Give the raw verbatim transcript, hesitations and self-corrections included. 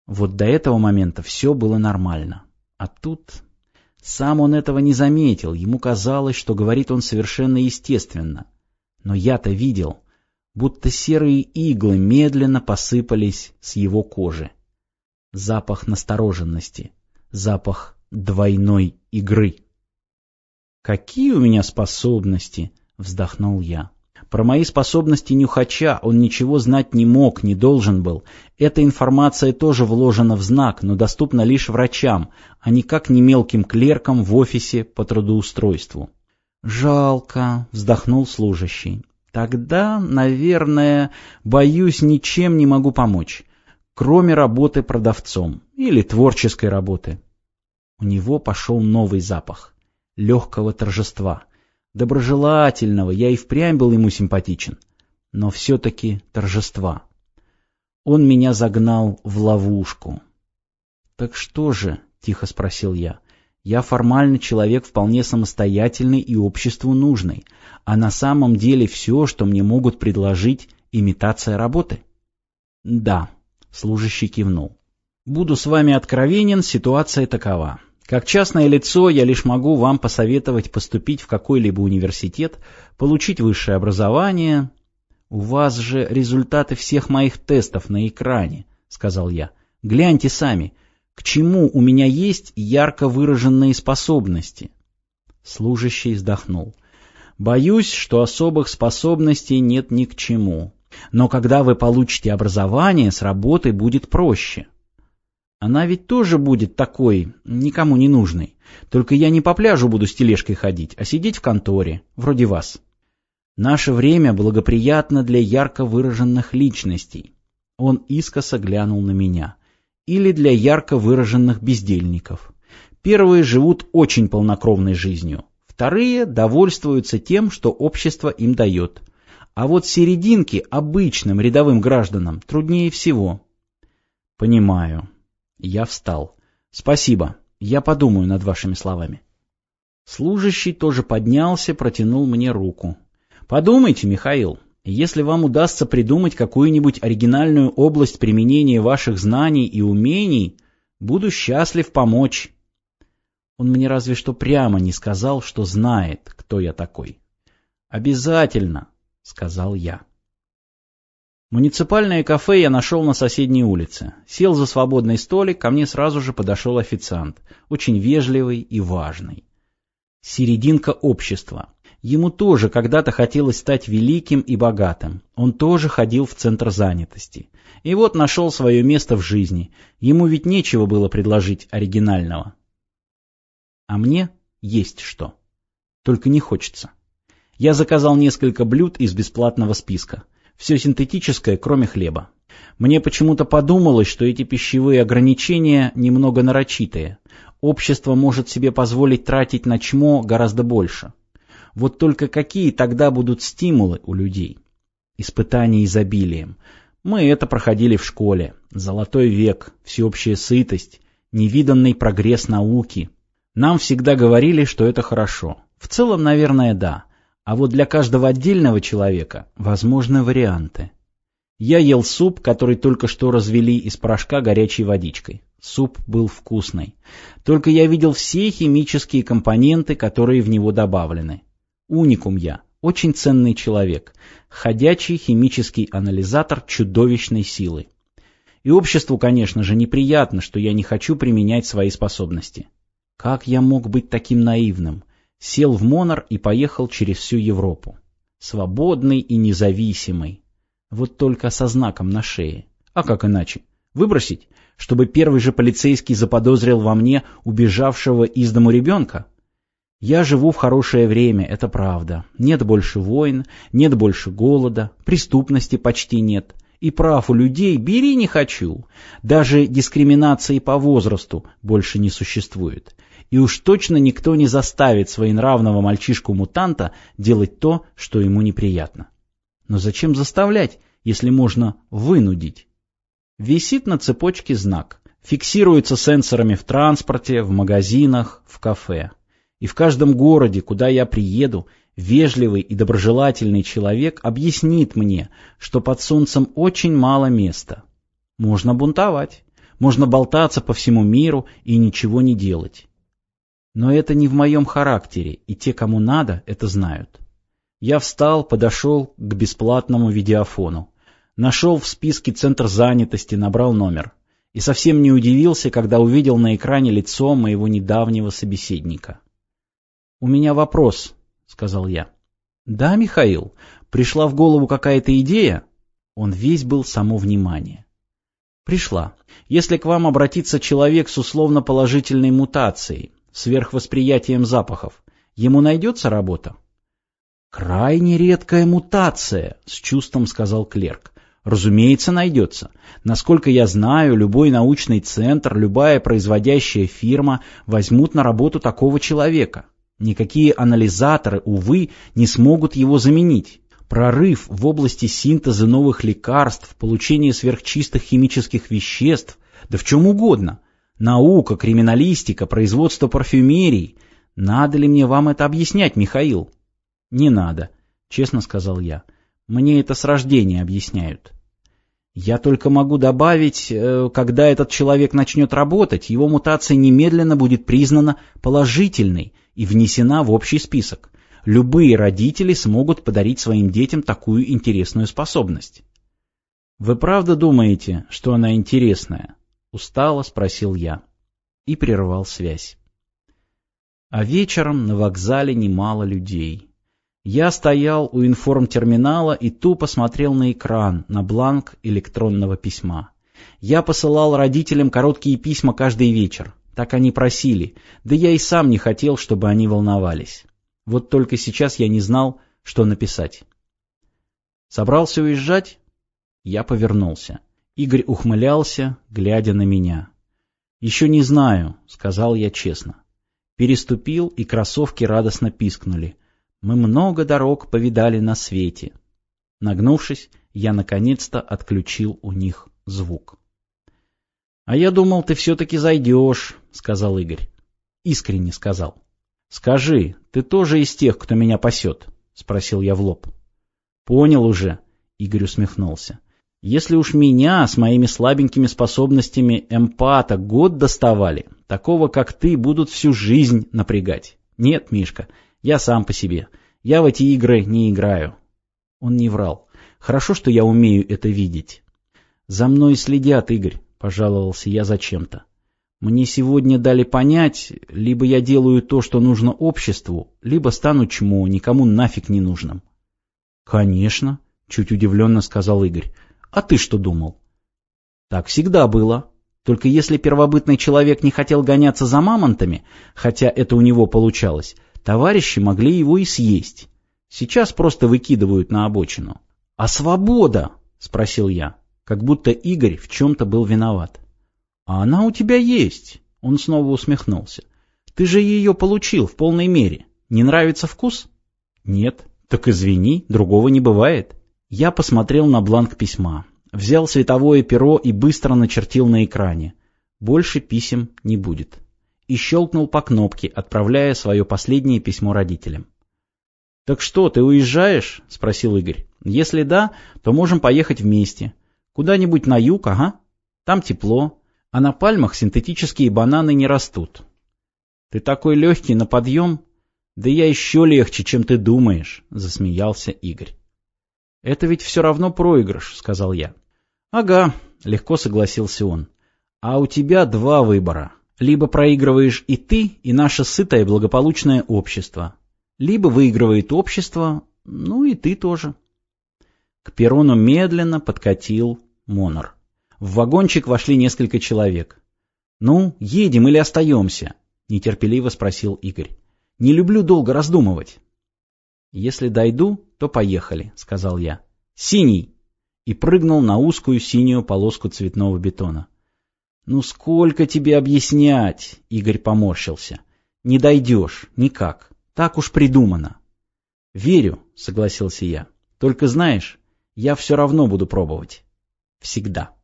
Вот до этого момента все было нормально. А тут... Сам он этого не заметил, ему казалось, что говорит он совершенно естественно. Но я-то видел, будто серые иглы медленно посыпались с его кожи. Запах настороженности, запах двойной игры. «Какие у меня способности!» — вздохнул я. Про мои способности нюхача он ничего знать не мог, не должен был. Эта информация тоже вложена в знак, но доступна лишь врачам, а никак не мелким клеркам в офисе по трудоустройству. «Жалко», — вздохнул служащий. «Тогда, наверное, боюсь, ничем не могу помочь, кроме работы продавцом или творческой работы». У него пошел новый запах легкого торжества. Доброжелательного, я и впрямь был ему симпатичен, но все-таки торжества. Он меня загнал в ловушку. «Так что же?» — тихо спросил я. «Я формально человек вполне самостоятельный и обществу нужный, а на самом деле все, что мне могут предложить, имитация работы?» «Да», — служащий кивнул. «Буду с вами откровенен, ситуация такова. Как частное лицо я лишь могу вам посоветовать поступить в какой-либо университет, получить высшее образование. У вас же результаты всех моих тестов на экране, — сказал я. Гляньте сами, к чему у меня есть ярко выраженные способности. Служащий вздохнул. Боюсь, что особых способностей нет ни к чему. Но когда вы получите образование, с работой будет проще. Она ведь тоже будет такой, никому не нужной. Только я не по пляжу буду с тележкой ходить, а сидеть в конторе, вроде вас. Наше время благоприятно для ярко выраженных личностей. Он искоса глянул на меня. Или для ярко выраженных бездельников. Первые живут очень полнокровной жизнью. Вторые довольствуются тем, что общество им дает. А вот серединке, обычным рядовым гражданам, труднее всего. Понимаю. Я встал. Спасибо, я подумаю над вашими словами. Служащий тоже поднялся, протянул мне руку. Подумайте, Михаил, если вам удастся придумать какую-нибудь оригинальную область применения ваших знаний и умений, буду счастлив помочь. Он мне разве что прямо не сказал, что знает, кто я такой. Обязательно, сказал я. Муниципальное кафе я нашел на соседней улице. Сел за свободный столик, ко мне сразу же подошел официант, очень вежливый и важный. Серединка общества. Ему тоже когда-то хотелось стать великим и богатым. Он тоже ходил в центр занятости. И вот нашел свое место в жизни. Ему ведь нечего было предложить оригинального. А мне есть что. Только не хочется. Я заказал несколько блюд из бесплатного списка. Все синтетическое, кроме хлеба. Мне почему-то подумалось, что эти пищевые ограничения немного нарочитые. Общество может себе позволить тратить на чмо гораздо больше. Вот только какие тогда будут стимулы у людей? Испытания изобилием. Мы это проходили в школе. Золотой век, всеобщая сытость, невиданный прогресс науки. Нам всегда говорили, что это хорошо. В целом, наверное, да. А вот для каждого отдельного человека возможны варианты. Я ел суп, который только что развели из порошка горячей водичкой. Суп был вкусный. Только я видел все химические компоненты, которые в него добавлены. Уникум я, очень ценный человек, ходячий химический анализатор чудовищной силы. И обществу, конечно же, неприятно, что я не хочу применять свои способности. Как я мог быть таким наивным? Сел в Монар и поехал через всю Европу. Свободный и независимый. Вот только со знаком на шее. А как иначе? Выбросить? Чтобы первый же полицейский заподозрил во мне убежавшего из дому ребенка? Я живу в хорошее время, это правда. Нет больше войн, нет больше голода, преступности почти нет. И прав у людей бери не хочу. Даже дискриминации по возрасту больше не существует. И уж точно никто не заставит своенравного мальчишку-мутанта делать то, что ему неприятно. Но зачем заставлять, если можно вынудить? Висит на цепочке знак. Фиксируется сенсорами в транспорте, в магазинах, в кафе. И в каждом городе, куда я приеду, вежливый и доброжелательный человек объяснит мне, что под солнцем очень мало места. Можно бунтовать. Можно болтаться по всему миру и ничего не делать. Но это не в моем характере, и те, кому надо, это знают. Я встал, подошел к бесплатному видеофону. Нашел в списке центр занятости, набрал номер. И совсем не удивился, когда увидел на экране лицо моего недавнего собеседника. «У меня вопрос», — сказал я. «Да, Михаил, пришла в голову какая-то идея?» Он весь был само внимание. «Пришла. Если к вам обратится человек с условно-положительной мутацией, сверхвосприятием запахов, ему найдется работа?» «Крайне редкая мутация», — с чувством сказал клерк. «Разумеется, найдется. Насколько я знаю, любой научный центр, любая производящая фирма возьмут на работу такого человека. Никакие анализаторы, увы, не смогут его заменить. Прорыв в области синтеза новых лекарств, получения сверхчистых химических веществ, да в чем угодно. Наука, криминалистика, производство парфюмерии. Надо ли мне вам это объяснять, Михаил?» «Не надо», — честно сказал я. «Мне это с рождения объясняют. Я только могу добавить, когда этот человек начнет работать, его мутация немедленно будет признана положительной и внесена в общий список. Любые родители смогут подарить своим детям такую интересную способность». «Вы правда думаете, что она интересная?» — устало спросил я и прервал связь. А вечером на вокзале немало людей. Я стоял у информтерминала и тупо смотрел на экран, на бланк электронного письма. Я посылал родителям короткие письма каждый вечер. Так они просили, да я и сам не хотел, чтобы они волновались. Вот только сейчас я не знал, что написать. «Собрался уезжать?» Я повернулся. Игорь ухмылялся, глядя на меня. «Еще не знаю», — сказал я честно. Переступил, и кроссовки радостно пискнули. Мы много дорог повидали на свете. Нагнувшись, я наконец-то отключил у них звук. «А я думал, ты все-таки зайдешь», — сказал Игорь. Искренне сказал. «Скажи, ты тоже из тех, кто меня пасет?» — спросил я в лоб. «Понял уже», — Игорь усмехнулся. «Если уж меня с моими слабенькими способностями эмпата год доставали, такого, как ты, будут всю жизнь напрягать. Нет, Мишка, я сам по себе. Я в эти игры не играю». Он не врал. Хорошо, что я умею это видеть. «За мной следят, Игорь», — пожаловался я зачем-то. «Мне сегодня дали понять, либо я делаю то, что нужно обществу, либо стану чмо, никому нафиг не нужным». «Конечно», — чуть удивленно сказал Игорь. «А ты что думал?» «Так всегда было. Только если первобытный человек не хотел гоняться за мамонтами, хотя это у него получалось, товарищи могли его и съесть. Сейчас просто выкидывают на обочину». «А свобода?» — спросил я, как будто Игорь в чем-то был виноват. «А она у тебя есть», — он снова усмехнулся. «Ты же ее получил в полной мере. Не нравится вкус?» «Нет». «Так извини, другого не бывает». Я посмотрел на бланк письма, взял световое перо и быстро начертил на экране. Больше писем не будет. И щелкнул по кнопке, отправляя свое последнее письмо родителям. «Так что, ты уезжаешь?» — спросил Игорь. «Если да, то можем поехать вместе. Куда-нибудь на юг, ага. Там тепло, а на пальмах синтетические бананы не растут». «Ты такой легкий на подъем?» «Да я еще легче, чем ты думаешь», — засмеялся Игорь. «Это ведь все равно проигрыш», — сказал я. «Ага», — легко согласился он. «А у тебя два выбора. Либо проигрываешь и ты, и наше сытое благополучное общество. Либо выигрывает общество, ну и ты тоже». К перрону медленно подкатил Монор. В вагончик вошли несколько человек. «Ну, едем или остаемся?» — нетерпеливо спросил Игорь. «Не люблю долго раздумывать». «Если дойду, то поехали», — сказал я. «Синий!» И прыгнул на узкую синюю полоску цветного бетона. «Ну сколько тебе объяснять?» — Игорь поморщился. «Не дойдешь, никак. Так уж придумано». «Верю», — согласился я. «Только знаешь, я все равно буду пробовать. Всегда».